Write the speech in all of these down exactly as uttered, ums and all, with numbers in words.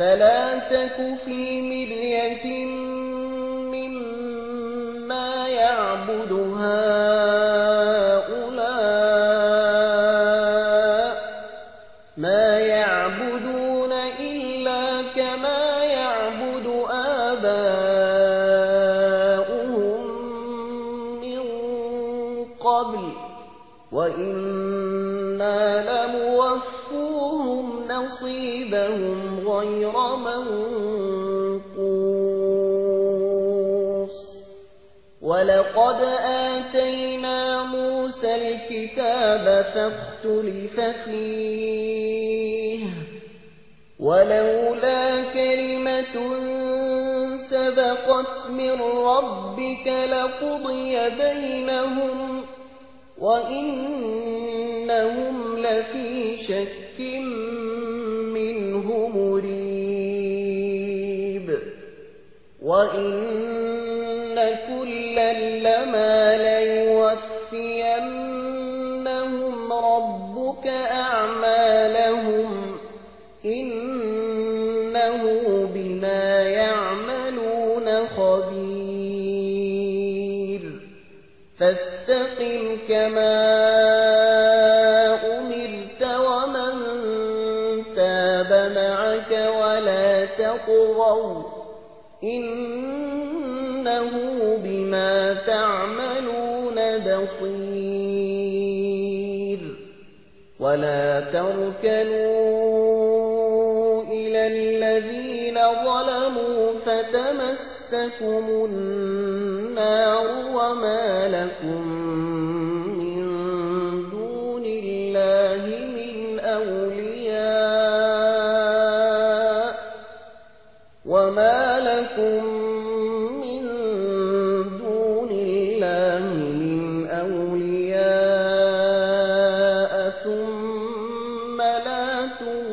فلا تك في مرية مما يعبد هؤلاء ما يعبدون إلا كما يعبد آباؤهم من قبل وإنا لموفوهم نصيبهم غير منقوص ولقد آتينا موسى الكتاب فاختلف فيه ولولا كلمة سبقت من ربك لقضي بينهم وإنهم لفي شك منه مريب وإن كلا لما ليوفينهم ربك أعمالهم إنه بما يعملون خبير فاستقم كما أمرت ومن تاب معك ولا تطغوا إنه بما تعملون بصير ولا تركنوا إلى الذين ظلموا فتمسكم النار وما لكم من دون الله من أولياء وما لكم من دون الله من أولياء ثم لا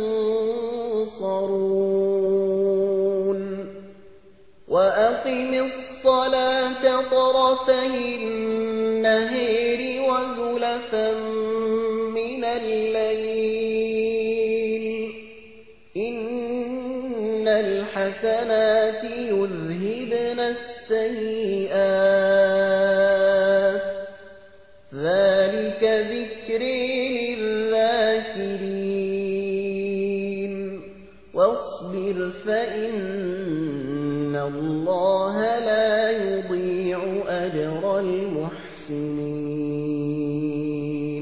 تنصرون وأقم الصلاة طرفي النهار وزلفا من الليل إن الحسنات يذهبن السيئات ذلك ذكر للذاكرين واصبر فإن الله لا يضيع أجر المحسنين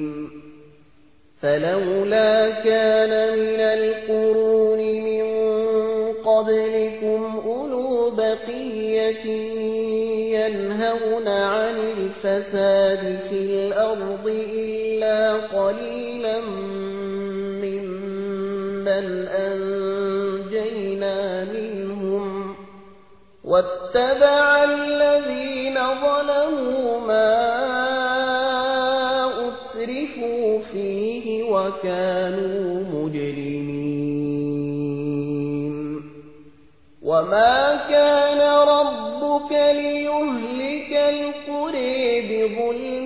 فلولا كان من القرون من قبلكم أولو بقية ينهون عن الفساد في الأرض إلا قليلا ممن أنجينا منهم واتبع الذين ظلموا ما أترفوا فيه وكانوا مجرمين وما كان ربك ليهلك القرى بظلم